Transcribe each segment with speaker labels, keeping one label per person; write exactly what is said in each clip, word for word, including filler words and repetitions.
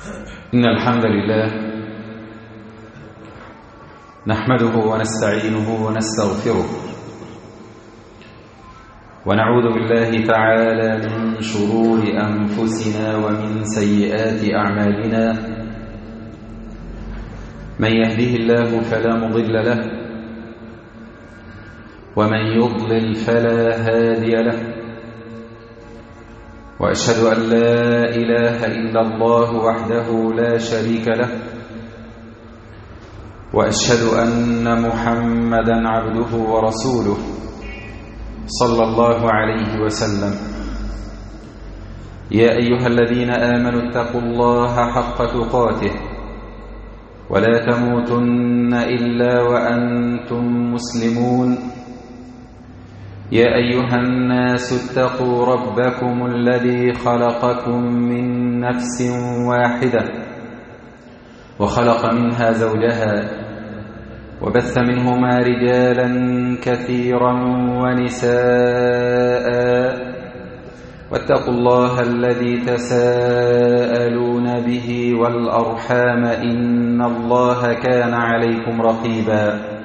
Speaker 1: إن الحمد لله نحمده ونستعينه ونستغفره ونعوذ بالله تعالى من شرور أنفسنا ومن سيئات أعمالنا. من يهده الله فلا مضل له ومن يضلل فلا هادي له، وأشهد أن لا إله إلا الله وحده لا شريك له، وأشهد أن محمدا عبده ورسوله صلى الله عليه وسلم. يا أيها الذين آمنوا اتقوا الله حق تقاته ولا تموتن إلا وأنتم مسلمون. يا أيها الناس اتقوا ربكم الذي خلقكم من نفس واحدة وخلق منها زوجها وبث منهما رجالا كثيرا ونساء، واتقوا الله الذي تساءلون به والأرحام إن الله كان عليكم رقيبا.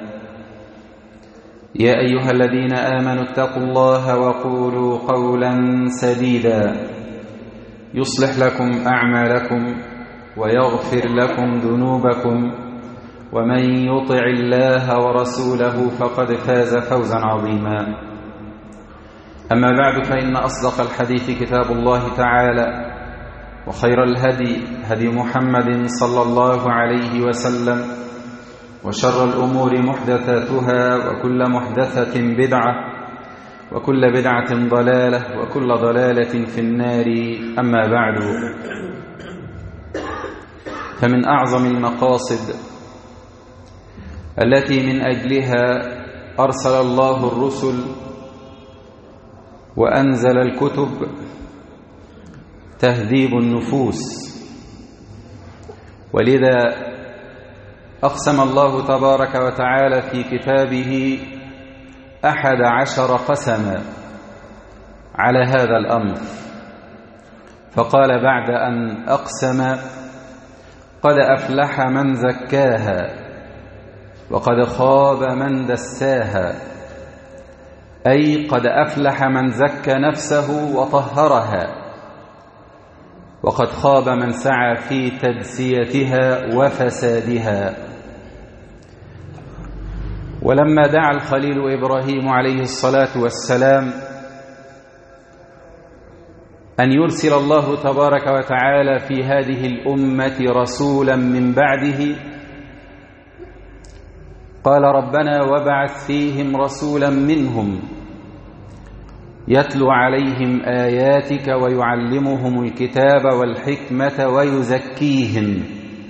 Speaker 1: يا أيها الذين آمنوا اتقوا الله وقولوا قولا سديدا يصلح لكم أعمالكم ويغفر لكم ذنوبكم، ومن يطع الله ورسوله فقد فاز فوزا عظيما. أما بعد، فإن أصدق الحديث كتاب الله تعالى، وخير الهدي هدي محمد صلى الله عليه وسلم، وشر الأمور محدثاتها، وكل محدثة بدعة، وكل بدعة ضلالة، وكل ضلالة في النار. أما بعد، فمن أعظم المقاصد التي من أجلها أرسل الله الرسل وأنزل الكتب تهذيب النفوس، ولذا أقسم الله تبارك وتعالى في كتابه أحد عشر قسما على هذا الأمر، فقال بعد أن أقسم: قد أفلح من زكاها وقد خاب من دساها، أي قد أفلح من زكى نفسه وطهرها، وقد خاب من سعى في تدسيتها وفسادها. ولما دعا الخليل إبراهيم عليه الصلاة والسلام أن يرسل الله تبارك وتعالى في هذه الأمة رسولا من بعده، قال: ربنا وابعث فيهم رسولا منهم يتلو عليهم آياتك ويعلمهم الكتاب والحكمة ويزكيهم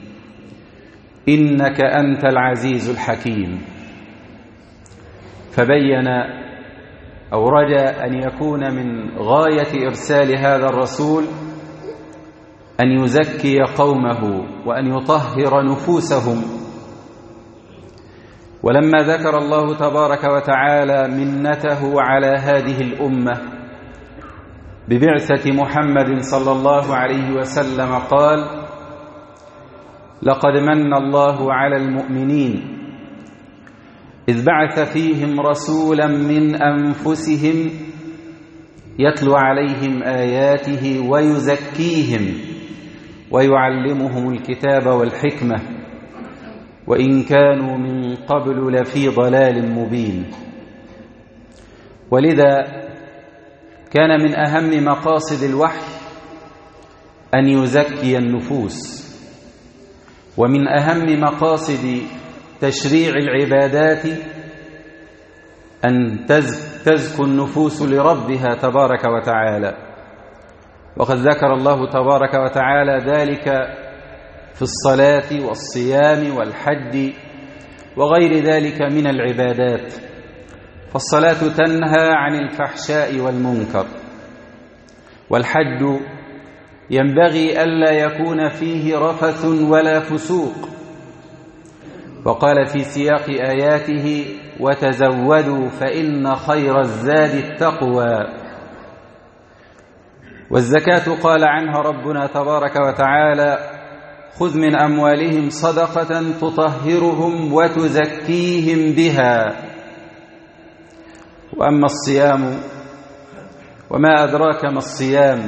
Speaker 1: إنك أنت العزيز الحكيم. فبين أو رجى أن يكون من غاية إرسال هذا الرسول أن يزكي قومه وأن يطهر نفوسهم. ولما ذكر الله تبارك وتعالى منته على هذه الأمة ببعثة محمد صلى الله عليه وسلم قال: لقد من الله على المؤمنين إذ بعث فيهم رسولا من أنفسهم يتلو عليهم آياته ويزكيهم ويعلمهم الكتاب والحكمة وإن كانوا من قبل لفي ضلال مبين. ولذا كان من أهم مقاصد الوحي أن يزكي النفوس، ومن أهم مقاصد تشريع العبادات أن تزكو النفوس لربها تبارك وتعالى. وقد ذكر الله تبارك وتعالى ذلك في الصلاة والصيام والحج وغير ذلك من العبادات. فالصلاة تنهى عن الفحشاء والمنكر، والحج ينبغي ألا يكون فيه رفث ولا فسوق. وقال في سياق آياته: وتزودوا فإن خير الزاد التقوى. والزكاة قال عنها ربنا تبارك وتعالى: خذ من أموالهم صدقة تطهرهم وتزكيهم بها. وأما الصيام وما أدراك ما الصيام،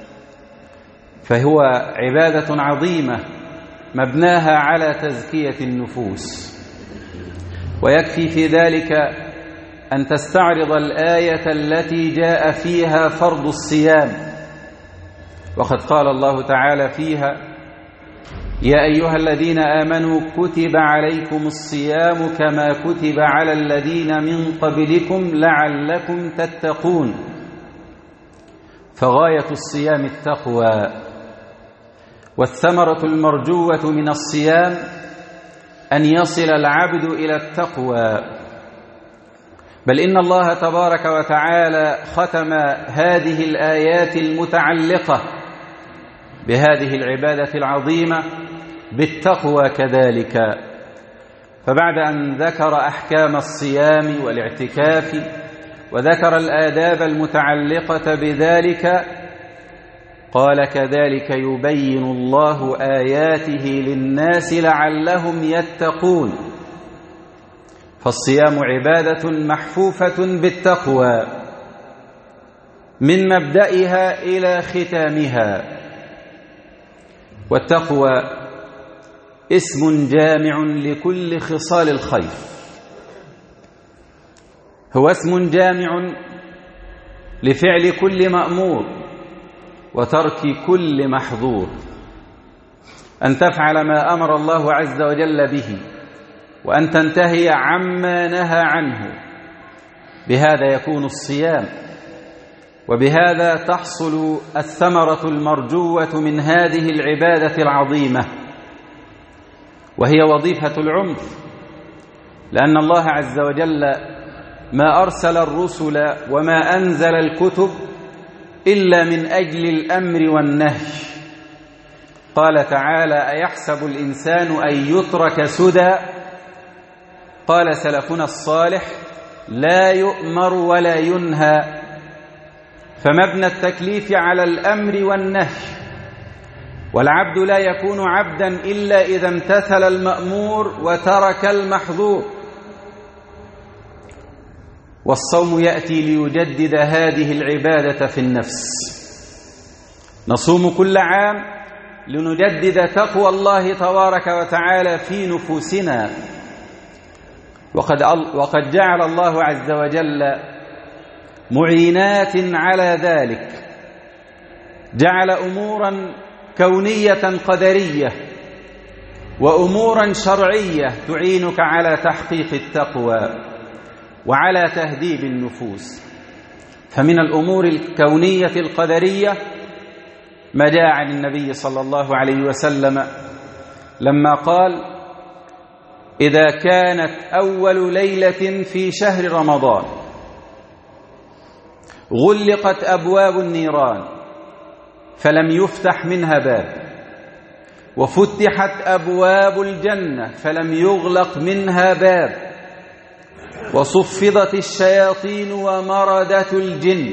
Speaker 1: فهو عبادة عظيمة مبناها على تزكية النفوس، ويكفي في ذلك أن تستعرض الآية التي جاء فيها فرض الصيام، وقد قال الله تعالى فيها: يا أيها الذين آمنوا كتب عليكم الصيام كما كتب على الذين من قبلكم لعلكم تتقون. فغاية الصيام التقوى، والثمرة المرجوة من الصيام أن يصل العبد إلى التقوى. بل إن الله تبارك وتعالى ختم هذه الآيات المتعلقة بهذه العبادة العظيمة بالتقوى كذلك. فبعد أن ذكر أحكام الصيام والاعتكاف وذكر الآداب المتعلقة بذلك، قال: كذلك يبين الله آياته للناس لعلهم يتقون. فالصيام عبادة محفوفة بالتقوى من مبدئها إلى ختامها. والتقوى اسم جامع لكل خصال الخير، هو اسم جامع لفعل كل مأمور وترك كل محظور، أن تفعل ما أمر الله عز وجل به وأن تنتهي عما نهى عنه. بهذا يكون الصيام، وبهذا تحصل الثمرة المرجوة من هذه العبادة العظيمة، وهي وظيفة العمر، لأن الله عز وجل ما أرسل الرسل وما أنزل الكتب إلا من أجل الأمر والنهي. قال تعالى: أيحسب الإنسان أن يترك سدى؟ قال سلفنا الصالح: لا يؤمر ولا ينهى. فمبنى التكليف على الأمر والنهي، والعبد لا يكون عبدا إلا إذا امتثل المأمور وترك المحظور. والصوم يأتي ليجدد هذه العبادة في النفس. نصوم كل عام لنجدد تقوى الله تبارك وتعالى في نفوسنا، وقد وقد جعل الله عز وجل معينات على ذلك، جعل أمورا كونية قدرية وأمورا شرعية تعينك على تحقيق التقوى وعلى تهذيب النفوس. فمن الأمور الكونية القدرية ما جاء عن النبي صلى الله عليه وسلم لما قال: إذا كانت أول ليلة في شهر رمضان غلقت أبواب النيران فلم يفتح منها باب، وفتحت أبواب الجنة فلم يغلق منها باب، وصفدت الشياطين ومردت الجن.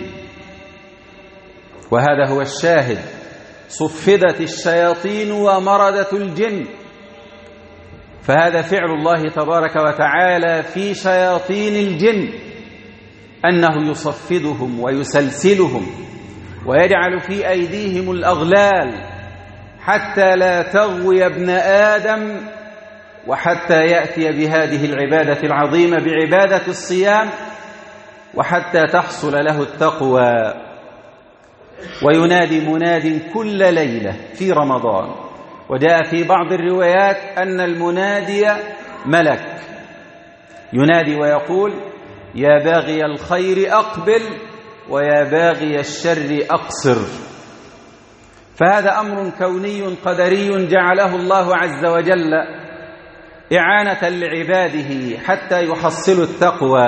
Speaker 1: وهذا هو الشاهد: صفدت الشياطين ومردت الجن. فهذا فعل الله تبارك وتعالى في شياطين الجن، أنه يصفدهم ويسلسلهم ويجعل في أيديهم الأغلال حتى لا تغوي ابن آدم، وحتى يأتي بهذه العبادة العظيمة بعبادة الصيام، وحتى تحصل له التقوى. وينادي مناد كل ليلة في رمضان، وجاء في بعض الروايات أن المنادي ملك ينادي ويقول: يا باغي الخير أقبل ويا باغي الشر أقصر. فهذا أمر كوني قدري جعله الله عز وجل إعانة لعباده حتى يحصلوا التقوى.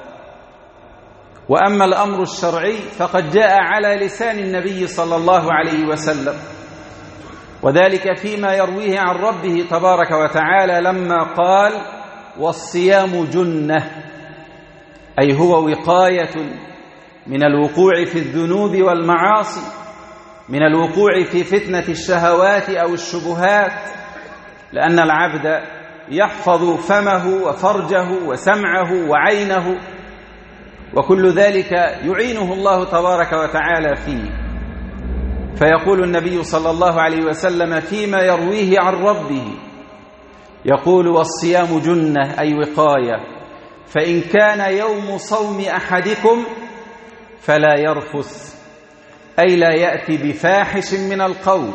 Speaker 1: وأما الأمر الشرعي فقد جاء على لسان النبي صلى الله عليه وسلم، وذلك فيما يرويه عن ربه تبارك وتعالى لما قال: والصيام جنة، أي هو وقاية من الوقوع في الذنوب والمعاصي، من الوقوع في فتنة الشهوات أو الشبهات، لأن العبد يحفظ فمه وفرجه وسمعه وعينه، وكل ذلك يعينه الله تبارك وتعالى فيه. فيقول النبي صلى الله عليه وسلم فيما يرويه عن ربه، يقول: والصيام جنة، أي وقاية، فإن كان يوم صوم أحدكم فلا يرفث، أي لا يأتي بفاحش من القول،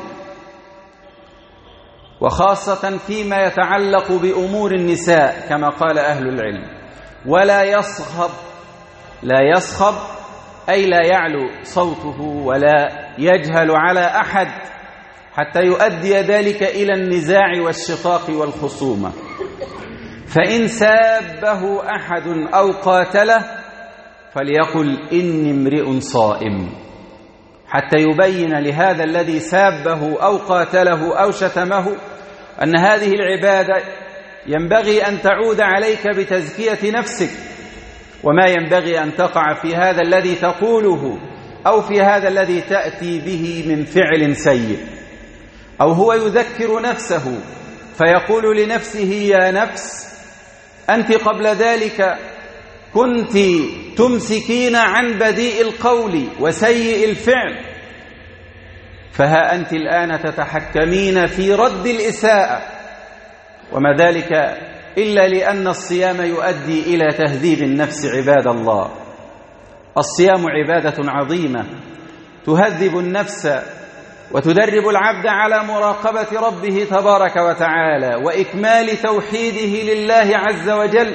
Speaker 1: وخاصة فيما يتعلق بأمور النساء كما قال أهل العلم، ولا يصخب. لا يصخب أي لا يعلو صوته ولا يجهل على أحد حتى يؤدي ذلك إلى النزاع والشقاق والخصومة. فإن سابه أحد أو قاتله فليقل: إني امرئ صائم، حتى يبين لهذا الذي سابه أو قاتله أو شتمه أن هذه العبادة ينبغي أن تعود عليك بتزكية نفسك، وما ينبغي أن تقع في هذا الذي تقوله أو في هذا الذي تأتي به من فعل سيء. أو هو يذكر نفسه فيقول لنفسه: يا نفس، أنت قبل ذلك كنت تمسكين عن بديء القول وسيء الفعل، فها أنت الآن تتحكمين في رد الإساءة، وما ذلك إلا لأن الصيام يؤدي إلى تهذيب النفس. عباد الله، الصيام عبادة عظيمة تهذب النفس وتدرب العبد على مراقبة ربه تبارك وتعالى وإكمال توحيده لله عز وجل.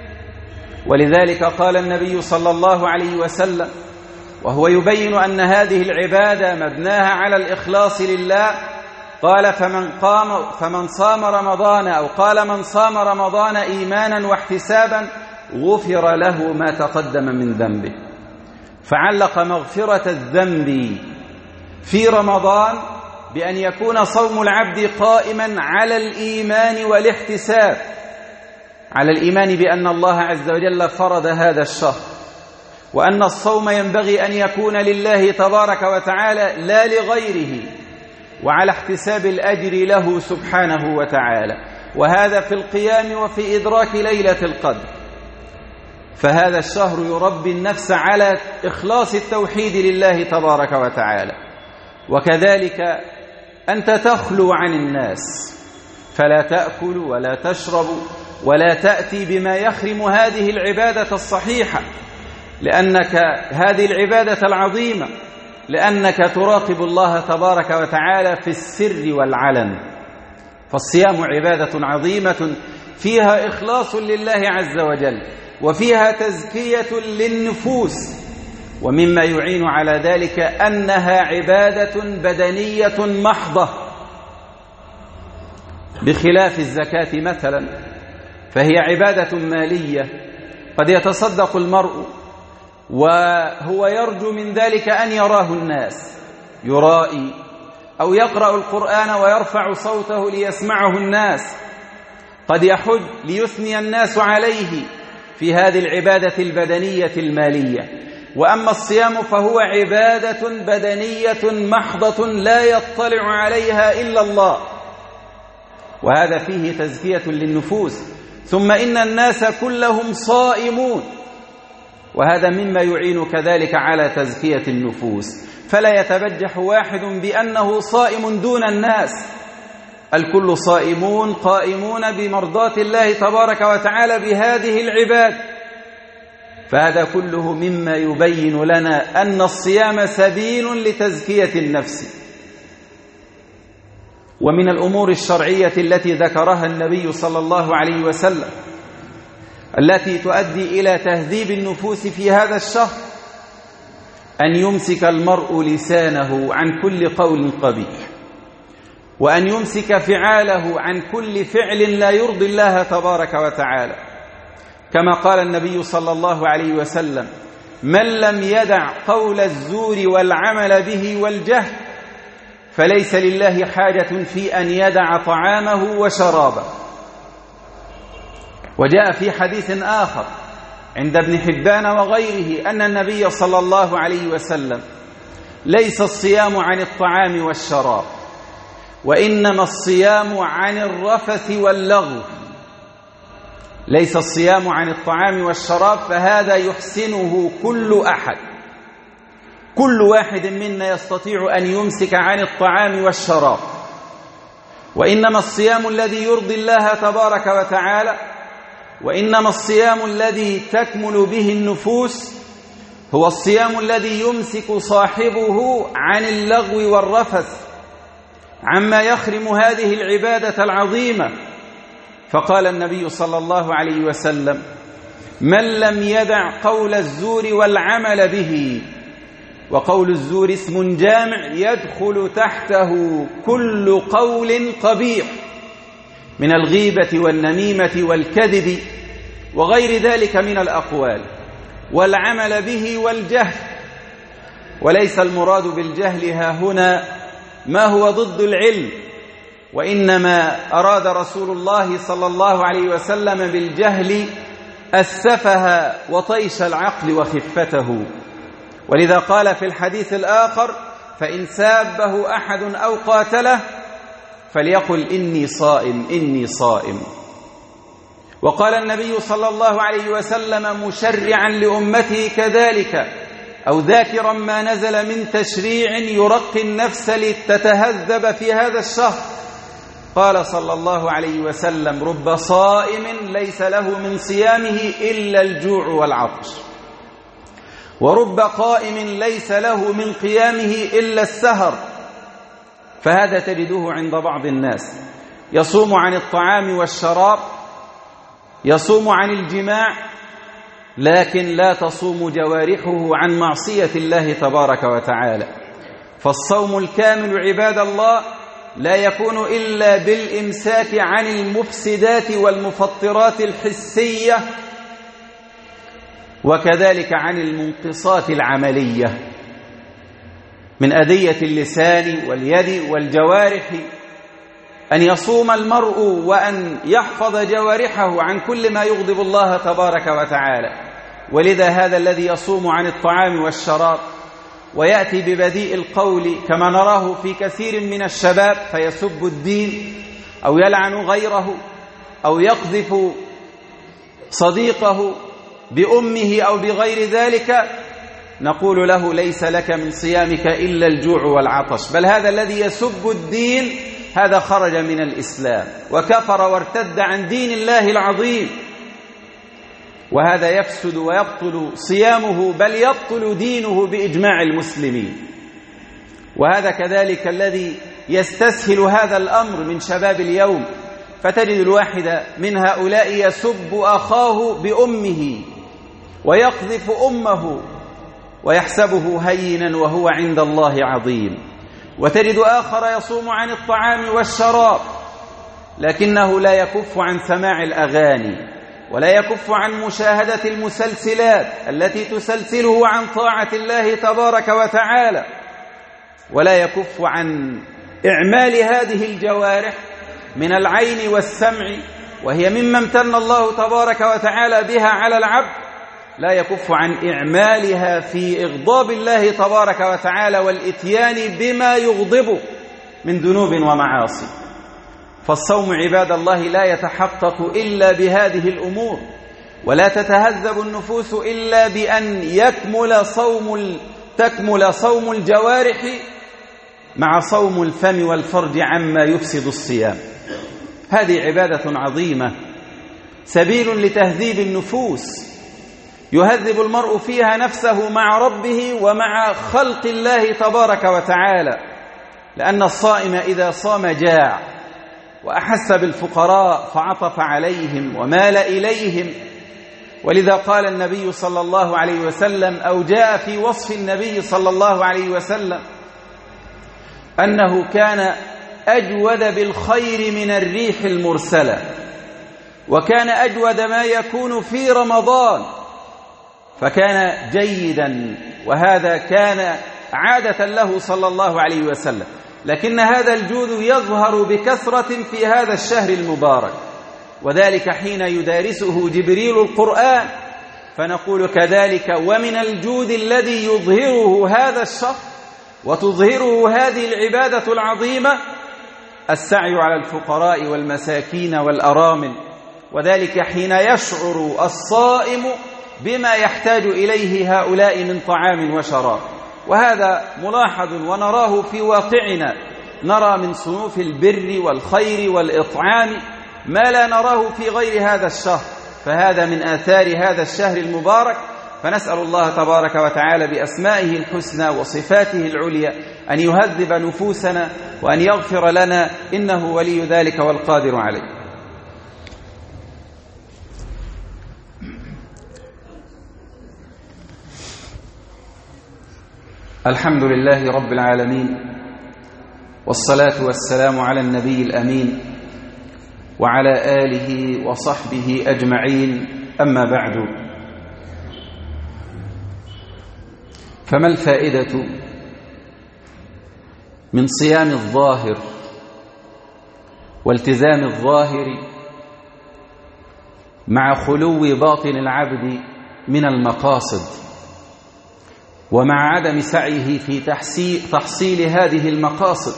Speaker 1: ولذلك قال النبي صلى الله عليه وسلم وهو يبين أن هذه العبادة مبناها على الإخلاص لله، قال: فمن قام فمن صام رمضان، أو قال: من صام رمضان إيمانا واحتسابا غفر له ما تقدم من ذنبه. فعلق مغفرة الذنب في رمضان بأن يكون صوم العبد قائما على الإيمان والاحتساب، على الإيمان بأن الله عز وجل فرض هذا الشهر، وأن الصوم ينبغي أن يكون لله تبارك وتعالى لا لغيره، وعلى احتساب الأجر له سبحانه وتعالى، وهذا في القيام وفي إدراك ليلة القدر. فهذا الشهر يربي النفس على إخلاص التوحيد لله تبارك وتعالى. وكذلك أنت تخلو عن الناس، فلا تأكل ولا تشرب ولا تأتي بما يخرم هذه العبادة الصحيحة، لأنك هذه العبادة العظيمة، لأنك تراقب الله تبارك وتعالى في السر والعلن. فالصيام عبادة عظيمة فيها إخلاص لله عز وجل، وفيها تزكية للنفوس، ومما يعين على ذلك أنها عبادة بدنية محضة، بخلاف الزكاة مثلا، فهي عبادة مالية. قد يتصدق المرء وهو يرجو من ذلك أن يراه الناس، يرائي، أو يقرأ القرآن ويرفع صوته ليسمعه الناس، قد يحج ليثني الناس عليه في هذه العبادة البدنية المالية. وأما الصيام فهو عبادة بدنية محضة لا يطلع عليها إلا الله، وهذا فيه تزكية للنفوس. ثم إن الناس كلهم صائمون، وهذا مما يعين كذلك على تزكية النفوس. فلا يتبجح واحد بأنه صائم دون الناس، الكل صائمون قائمون بمرضاة الله تبارك وتعالى بهذه العباد. فهذا كله مما يبين لنا أن الصيام سبيل لتزكية النفس. ومن الأمور الشرعية التي ذكرها النبي صلى الله عليه وسلم التي تؤدي إلى تهذيب النفوس في هذا الشهر أن يمسك المرء لسانه عن كل قول قبيح، وأن يمسك فعاله عن كل فعل لا يرضي الله تبارك وتعالى، كما قال النبي صلى الله عليه وسلم: من لم يدع قول الزور والعمل به والجهل فليس لله حاجة في أن يدع طعامه وشرابه. وجاء في حديث آخر عند ابن حبان وغيره أن النبي صلى الله عليه وسلم ليس الصيام عن الطعام والشراب، وإنما الصيام عن الرفث واللغو. ليس الصيام عن الطعام والشراب، فهذا يحسنه كل أحد، كل واحد منا يستطيع أن يمسك عن الطعام والشراب، وإنما الصيام الذي يرضي الله تبارك وتعالى، وإنما الصيام الذي تكمل به النفوس هو الصيام الذي يمسك صاحبه عن اللغو والرفث، عما يخرم هذه العبادة العظيمة. فقال النبي صلى الله عليه وسلم: من لم يدع قول الزور والعمل به. وقول الزور اسم جامع يدخل تحته كل قول قبيح من الغيبة والنميمة والكذب وغير ذلك من الأقوال، والعمل به والجهل. وليس المراد بالجهل ها هنا ما هو ضد العلم، وإنما أراد رسول الله صلى الله عليه وسلم بالجهل السفه وطيش العقل وخفته. ولذا قال في الحديث الآخر: فإن سابه أحد أو قاتله فليقل إني صائم إني صائم. وقال النبي صلى الله عليه وسلم مشرعا لأمته كذلك، أو ذاكرا ما نزل من تشريع يرقي النفس لتتهذب في هذا الشهر. قال صلى الله عليه وسلم: رب صائم ليس له من صيامه إلا الجوع والعطش، ورب قائم ليس له من قيامه إلا السهر. فهذا تجده عند بعض الناس، يصوم عن الطعام والشراب، يصوم عن الجماع، لكن لا تصوم جوارحه عن معصية الله تبارك وتعالى. فالصوم الكامل عباد الله لا يكون إلا بالإمساك عن المفسدات والمفطرات الحسية، وكذلك عن المنقصات العملية من أذية اللسان واليد والجوارح. أن يصوم المرء وأن يحفظ جوارحه عن كل ما يغضب الله تبارك وتعالى. ولذا هذا الذي يصوم عن الطعام والشراب ويأتي ببذيء القول كما نراه في كثير من الشباب، فيسب الدين أو يلعن غيره أو يقذف صديقه بأمه أو بغير ذلك، نقول له: ليس لك من صيامك إلا الجوع والعطش. بل هذا الذي يسب الدين هذا خرج من الإسلام وكفر وارتد عن دين الله العظيم، وهذا يفسد ويبطل صيامه، بل يبطل دينه بإجماع المسلمين. وهذا كذلك الذي يستسهل هذا الأمر من شباب اليوم، فتجد الواحد من هؤلاء يسب أخاه بأمه ويقذف أمه ويحسبه هينا وهو عند الله عظيم. وتجد آخر يصوم عن الطعام والشراب لكنه لا يكف عن سماع الأغاني، ولا يكف عن مشاهدة المسلسلات التي تسلسله عن طاعة الله تبارك وتعالى، ولا يكف عن إعمال هذه الجوارح من العين والسمع، وهي مما امتن الله تبارك وتعالى بها على العبد، لا يكف عن إعمالها في إغضاب الله تبارك وتعالى والإتيان بما يغضبه من ذنوب ومعاصي. فالصوم عباد الله لا يتحقق إلا بهذه الأمور، ولا تتهذب النفوس إلا بأن يكمل صوم تكمل صوم الجوارح مع صوم الفم والفرج عما يفسد الصيام. هذه عبادة عظيمة، سبيل لتهذيب النفوس، يهذب المرء فيها نفسه مع ربه ومع خلق الله تبارك وتعالى. لأن الصائم إذا صام جاع وأحس بالفقراء فعطف عليهم ومال إليهم. ولذا قال النبي صلى الله عليه وسلم، أو جاء في وصف النبي صلى الله عليه وسلم أنه كان أجود بالخير من الريح المرسلة، وكان أجود ما يكون في رمضان، فكان جيدا، وهذا كان عادة له صلى الله عليه وسلم. لكن هذا الجود يظهر بكثرة في هذا الشهر المبارك، وذلك حين يدارسه جبريل القرآن. فنقول كذلك: ومن الجود الذي يظهره هذا الشهر وتظهره هذه العبادة العظيمة السعي على الفقراء والمساكين والأرامل، وذلك حين يشعر الصائم بما يحتاج إليه هؤلاء من طعام وشراب. وهذا ملاحظ ونراه في واقعنا، نرى من صنوف البر والخير والإطعام ما لا نراه في غير هذا الشهر، فهذا من آثار هذا الشهر المبارك. فنسأل الله تبارك وتعالى بأسمائه الحسنى وصفاته العليا أن يهذب نفوسنا وأن يغفر لنا، إنه ولي ذلك والقادر عليه. الحمد لله رب العالمين، والصلاة والسلام على النبي الأمين وعلى آله وصحبه أجمعين، أما بعد، فما الفائدة من صيام الظاهر والتزام الظاهر مع خلو باطن العبد من المقاصد، ومع عدم سعيه في تحصيل هذه المقاصد؟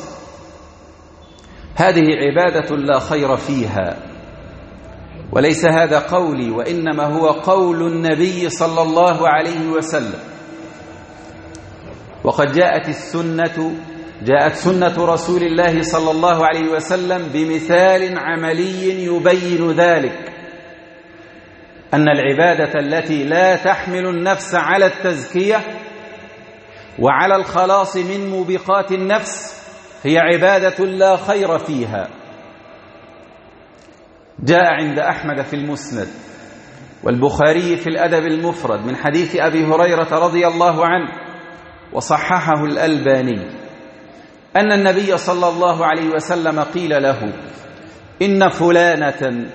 Speaker 1: هذه عبادة لا خير فيها، وليس هذا قولي، وإنما هو قول النبي صلى الله عليه وسلم. وقد جاءت السنة جاءت سنة رسول الله صلى الله عليه وسلم بمثال عملي يبين ذلك، أن العبادة التي لا تحمل النفس على التزكية وعلى الخلاص من موبقات النفس هي عبادة لا خير فيها. جاء عند أحمد في المسند والبخاري في الأدب المفرد من حديث أبي هريرة رضي الله عنه، وصححه الألباني، أن النبي صلى الله عليه وسلم قيل له: إن فلانة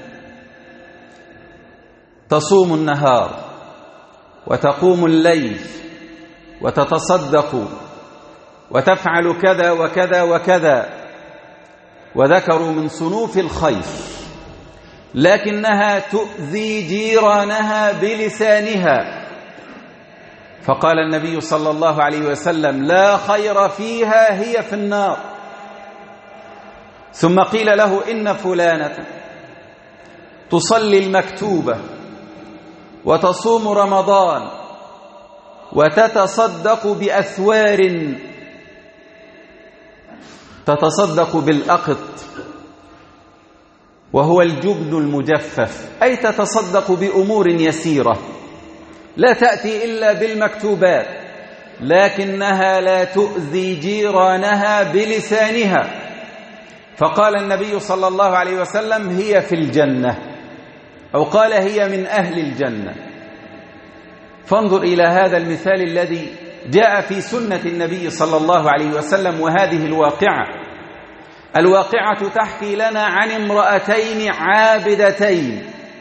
Speaker 1: تصوم النهار وتقوم الليل وتتصدق وتفعل كذا وكذا وكذا، وذكروا من صنوف الخير، لكنها تؤذي جيرانها بلسانها. فقال النبي صلى الله عليه وسلم: لا خير فيها، هي في النار. ثم قيل له: إن فلانة تصلي المكتوبة وتصوم رمضان وتتصدق بأثوار، تتصدق بالأقط وهو الجبن المجفف، أي تتصدق بأمور يسيرة لا تأتي إلا بالمكتوبات، لكنها لا تؤذي جيرانها بلسانها. فقال النبي صلى الله عليه وسلم: هي في الجنة، أو قال: هي من أهل الجنة. فانظر إلى هذا المثال الذي جاء في سنة النبي صلى الله عليه وسلم. وهذه الواقعة الواقعة تحكي لنا عن امرأتين عابدتين،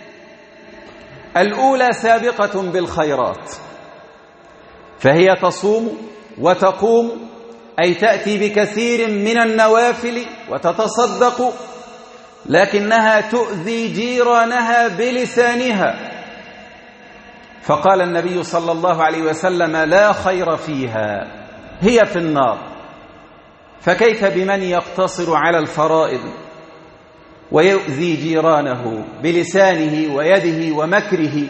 Speaker 1: الأولى سابقة بالخيرات، فهي تصوم وتقوم، أي تأتي بكثير من النوافل وتتصدق، لكنها تؤذي جيرانها بلسانها. فقال النبي صلى الله عليه وسلم: لا خير فيها، هي في النار. فكيف بمن يقتصر على الفرائض ويؤذي جيرانه بلسانه ويده ومكره؟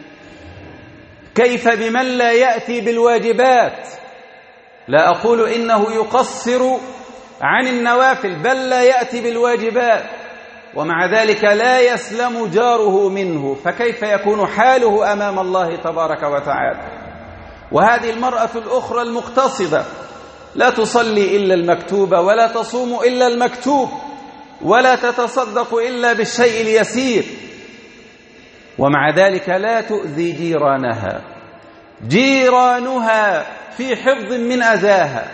Speaker 1: كيف بمن لا يأتي بالواجبات؟ لا أقول إنه يقصر عن النوافل، بل لا يأتي بالواجبات، ومع ذلك لا يسلم جاره منه، فكيف يكون حاله أمام الله تبارك وتعالى؟ وهذه المرأة الأخرى المقتصدة لا تصلي إلا المكتوبة، ولا تصوم إلا المكتوب، ولا تتصدق إلا بالشيء اليسير، ومع ذلك لا تؤذي جيرانها، جيرانها في حفظ من أذاها.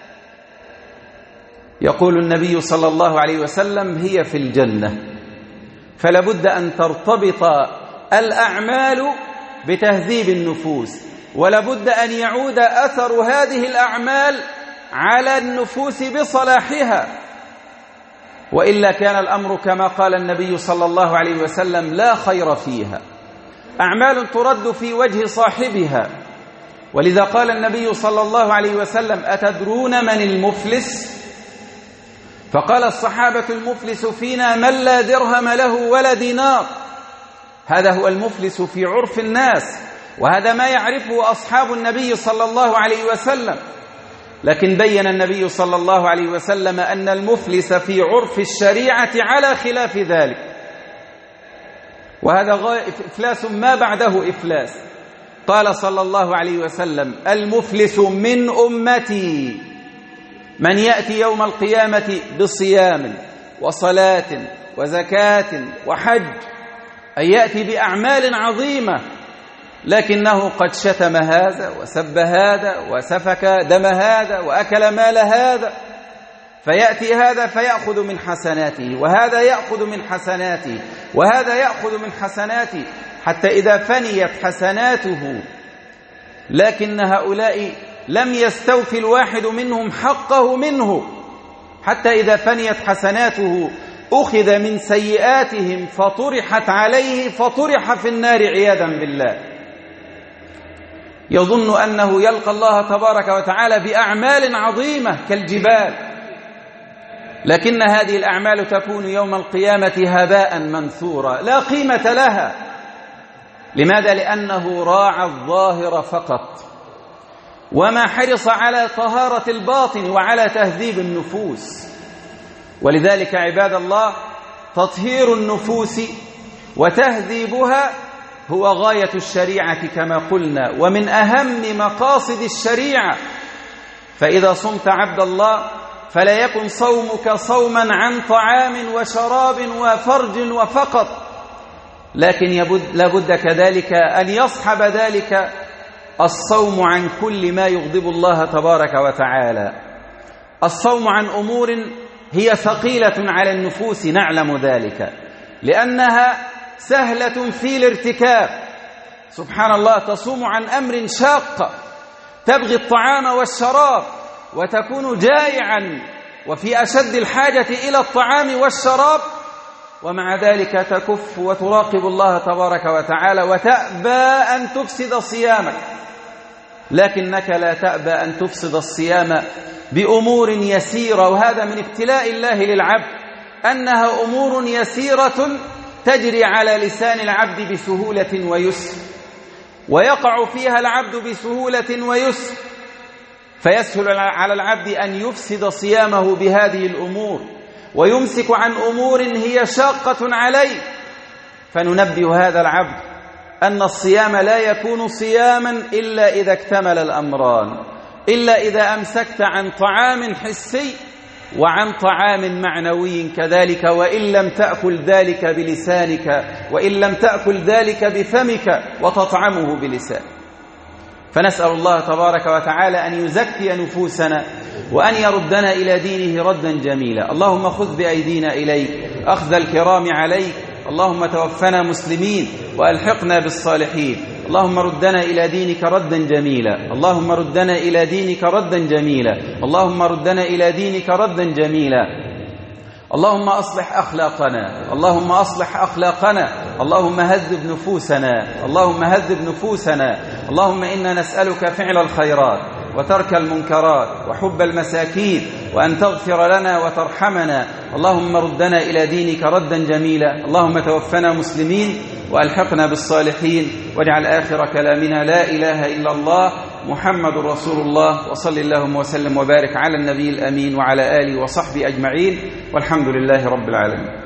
Speaker 1: يقول النبي صلى الله عليه وسلم: هي في الجنة. فلا بد أن ترتبط الأعمال بتهذيب النفوس، ولا بد أن يعود أثر هذه الأعمال على النفوس بصلاحها، وإلا كان الأمر كما قال النبي صلى الله عليه وسلم: لا خير فيها. أعمال ترد في وجه صاحبها، ولذا قال النبي صلى الله عليه وسلم: أتدرون من المفلس؟ فقال الصحابة: المفلس فينا من لا درهم له ولا دينار. هذا هو المفلس في عرف الناس، وهذا ما يعرفه أصحاب النبي صلى الله عليه وسلم. لكن بين النبي صلى الله عليه وسلم أن المفلس في عرف الشريعة على خلاف ذلك، وهذا إفلاس ما بعده إفلاس. قال صلى الله عليه وسلم: المفلس من أمتي من يأتي يوم القيامة بصيام وصلاة وزكاة وحج، أي يأتي بأعمال عظيمة، لكنه قد شتم هذا وسب هذا وسفك دم هذا وأكل مال هذا، فيأتي هذا فيأخذ من حسناته، وهذا يأخذ من حسناته، وهذا يأخذ من حسناته، حتى إذا فنيت حسناته لكن هؤلاء لم يستوفي الواحد منهم حقه منه، حتى إذا فنيت حسناته أخذ من سيئاتهم فطرحت عليه فطرح في النار عياذا بالله. يظن أنه يلقى الله تبارك وتعالى بأعمال عظيمة كالجبال، لكن هذه الأعمال تكون يوم القيامة هباء منثورا لا قيمة لها. لماذا؟ لأنه راعى الظاهر فقط، وما حرص على طهارة الباطن وعلى تهذيب النفوس. ولذلك عباد الله، تطهير النفوس وتهذيبها هو غاية الشريعة كما قلنا، ومن أهم مقاصد الشريعة. فإذا صمت عبد الله فلا يكن صومك صوما عن طعام وشراب وفرج وفقط، لكن لابد كذلك أن يصحب ذلك الصوم عن كل ما يغضب الله تبارك وتعالى. الصوم عن أمور هي ثقيلة على النفوس، نعلم ذلك، لأنها سهلة في الارتكاب. سبحان الله، تصوم عن أمر شاق، تبغي الطعام والشراب وتكون جائعا وفي أشد الحاجة إلى الطعام والشراب، ومع ذلك تكف وتراقب الله تبارك وتعالى وتأبى أن تفسد صيامك. لكنك لا تأبى أن تفسد الصيام بأمور يسيرة، وهذا من ابتلاء الله للعبد، أنها أمور يسيرة تجري على لسان العبد بسهولة ويسر، ويقع فيها العبد بسهولة ويسر، فيسهل على العبد أن يفسد صيامه بهذه الأمور ويمسك عن أمور هي شاقة عليه. فننبه هذا العبد أن الصيام لا يكون صياما إلا إذا اكتمل الأمران، إلا إذا أمسكت عن طعام حسي وعن طعام معنوي كذلك، وإن لم تأكل ذلك بلسانك، وإن لم تأكل ذلك بفمك وتطعمه بلسانك. فنسأل الله تبارك وتعالى أن يزكي نفوسنا وأن يردنا إلى دينه ردا جميلا. اللهم خذ بأيدينا إليك أخذ الكرام عليك، اللهم توفنا مسلمين وألحقنا بالصالحين. اللهم ردنا إلى دينك ردا جميلا، اللهم ردنا إلى دينك ردا جميلا، اللهم ردنا إلى دينك ردا جميلا. اللهم أصلح أخلاقنا، اللهم أصلح أخلاقنا، اللهم هذب نفوسنا، اللهم هذب نفوسنا. اللهم إنا نسألك فعل الخيرات وترك المنكرات وحب المساكين، وأن تغفر لنا وترحمنا. اللهم ردنا إلى دينك ردا جميلا. اللهم توفنا مسلمين وألحقنا بالصالحين، واجعل آخر كلامنا لا إله إلا الله محمد رسول الله. وصل اللهم وسلم وبارك على النبي الأمين وعلى آله وصحبه أجمعين، والحمد لله رب العالمين.